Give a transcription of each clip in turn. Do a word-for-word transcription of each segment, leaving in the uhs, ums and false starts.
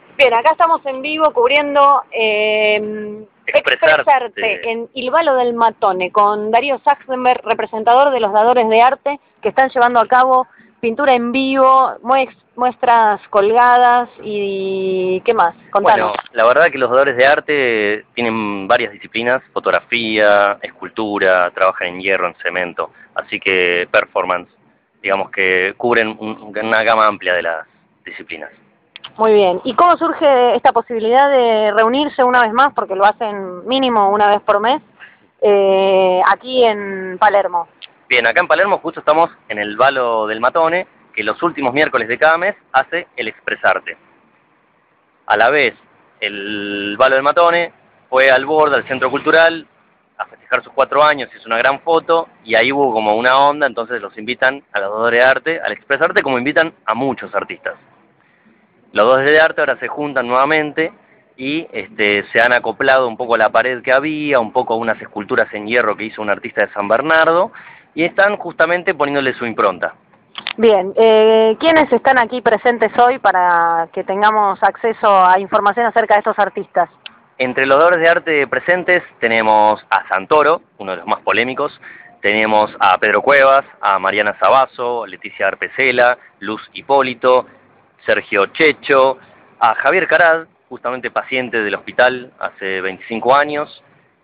Bien, acá estamos en vivo cubriendo eh, Expresarte. Expresarte en Il Valo del Matone con Darío Sachsenberg, representador de los dadores de arte que están llevando a cabo pintura en vivo, muestras colgadas y ¿qué más? Contanos. Bueno, la verdad que los dadores de arte tienen varias disciplinas: fotografía, escultura, trabajan en hierro, en cemento, así que performance, digamos que cubren un, una gama amplia de las disciplinas. Muy bien. ¿Y cómo surge esta posibilidad de reunirse una vez más, porque lo hacen mínimo una vez por mes, eh, aquí en Palermo? Bien, acá en Palermo justo estamos en el Valo del Matone, que los últimos miércoles de cada mes hace el Expresarte. A la vez, el Valo del Matone fue al Borda, al Centro Cultural, a festejar sus cuatro años, hizo una gran foto, y ahí hubo como una onda, entonces los invitan a los dadores de arte, al Expresarte, como invitan a muchos artistas. Los dadores de arte ahora se juntan nuevamente y este, se han acoplado un poco a la pared que había, un poco a unas esculturas en hierro que hizo un artista de San Bernardo, y están justamente poniéndole su impronta. Bien, eh, ¿quiénes están aquí presentes hoy para que tengamos acceso a información acerca de estos artistas? Entre los dadores de arte presentes tenemos a Santoro, uno de los más polémicos, tenemos a Pedro Cuevas, a Mariana Sabazo, Leticia Arpecela, Luz Hipólito, Sergio Checho, a Javier Carad, justamente paciente del hospital hace veinticinco años,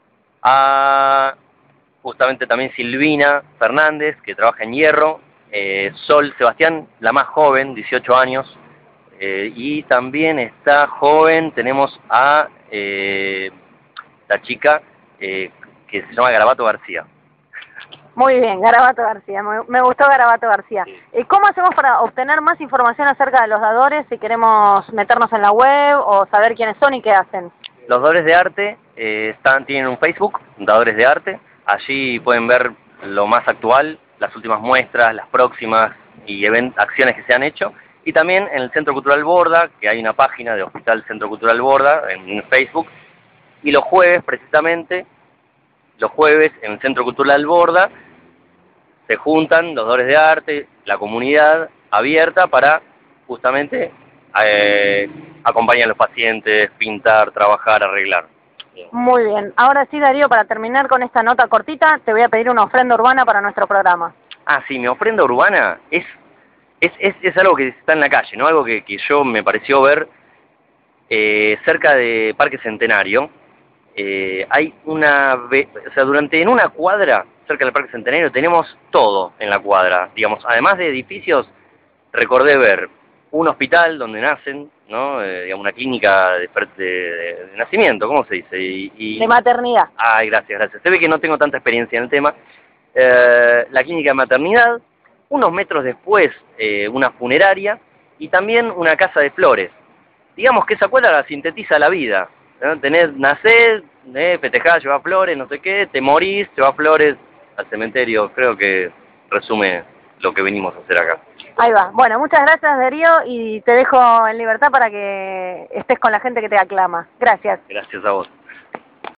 a justamente también Silvina Fernández, que trabaja en hierro, eh, Sol Sebastián, la más joven, dieciocho años, eh, y también está joven, tenemos a eh, la chica eh, que se llama Garabato García. Muy bien, Garabato García, me gustó Garabato García. Sí. ¿Cómo hacemos para obtener más información acerca de los dadores si queremos meternos en la web o saber quiénes son y qué hacen? Los dadores de arte eh, están, tienen un Facebook, Dadores de Arte, allí pueden ver lo más actual, las últimas muestras, las próximas y event acciones que se han hecho, y también en el Centro Cultural Borda, que hay una página de Hospital Centro Cultural Borda en Facebook, y los jueves precisamente, los jueves en el Centro Cultural Borda, se juntan los dadores de arte, la comunidad abierta para justamente eh, acompañar a los pacientes, pintar, trabajar, arreglar. Muy bien. Ahora sí, Darío, para terminar con esta nota cortita, te voy a pedir una ofrenda urbana para nuestro programa. Ah, sí, mi ofrenda urbana es, es, es, es algo que está en la calle, ¿no? Algo que, que yo me pareció ver eh, cerca de Parque Centenario. Eh, hay una, o sea, durante en una cuadra cerca del Parque Centenario tenemos todo en la cuadra, digamos, además de edificios, recordé ver un hospital donde nacen, ¿no? Eh, digamos, una clínica de, de, de nacimiento, ¿cómo se dice? Y, y... De maternidad. Ay, gracias, gracias. Se ve que no tengo tanta experiencia en el tema. Eh, la clínica de maternidad, unos metros después eh, una funeraria y también una casa de flores. Digamos que esa cuadra la sintetiza la vida, ¿no? Tenés, nacés, eh, festejás, llevás flores, no sé qué, te morís, llevás flores al cementerio. Creo que resume lo que venimos a hacer acá. Ahí va. Bueno, muchas gracias, Darío, y te dejo en libertad para que estés con la gente que te aclama. Gracias. Gracias a vos.